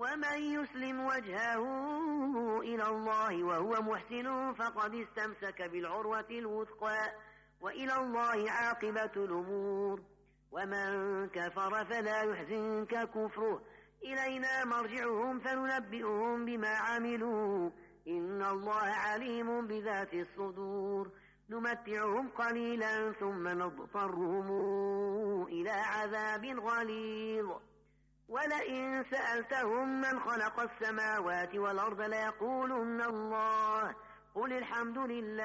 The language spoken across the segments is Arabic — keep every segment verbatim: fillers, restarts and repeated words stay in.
ومن يسلم وجهه إلى الله وهو محسن فقد استمسك بالعروة الوثقى وإلى الله عاقبة الأمور. ومن كفر فلا يحزنك كفره إلينا مرجعهم فننبئهم بما عملوا إن الله عليم بذات الصدور. نمتعهم قليلا ثم نضطرهم إلى عذاب غليظ. ولئن سألتهم من خلق السماوات والأرض ليقولن الله قل الحمد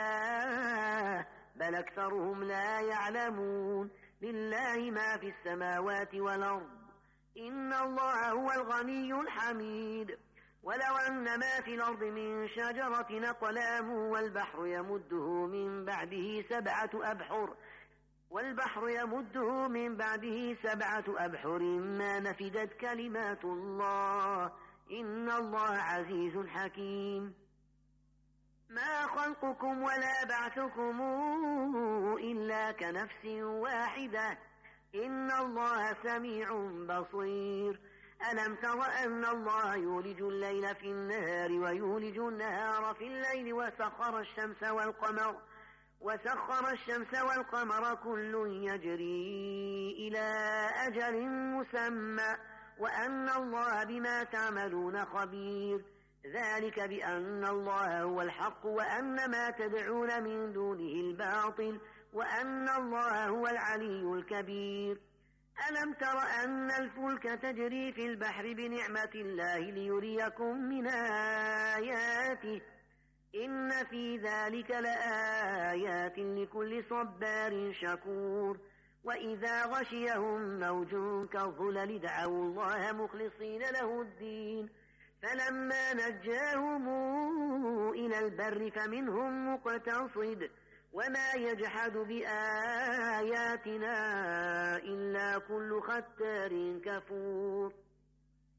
لله بل أكثرهم لا يعلمون. لله ما في السماوات والأرض إن الله هو الغني الحميد. ولو أن ما في الأرض من شجرة أقلام والبحر يمده من بعده سبعة أبحر والبحر يمده من بعده سبعة أبحر ما نفدت كلمات الله إن الله عزيز حكيم. ما خلقكم ولا بعثكم إلا كنفس واحدة إن الله سميع بصير. ألم تر أن الله يولج الليل في النهار ويولج النهار في الليل وسخر الشمس والقمر وسخر الشمس والقمر كل يجري إلى أجل مسمى وأن الله بما تعملون خبير. ذلك بأن الله هو الحق وأن ما تدعون من دونه الباطل وأن الله هو العلي الكبير. ألم تر أن الفلك تجري في البحر بنعمة الله ليريكم من آياته إن في ذلك لآيات لكل صبار شكور. وإذا غشيهم موج كالظلل دعوا الله مخلصين له الدين فلما نجاهم إلى البر فمنهم مقتصد وما يجحد بآياتنا إلا كل ختار كفور.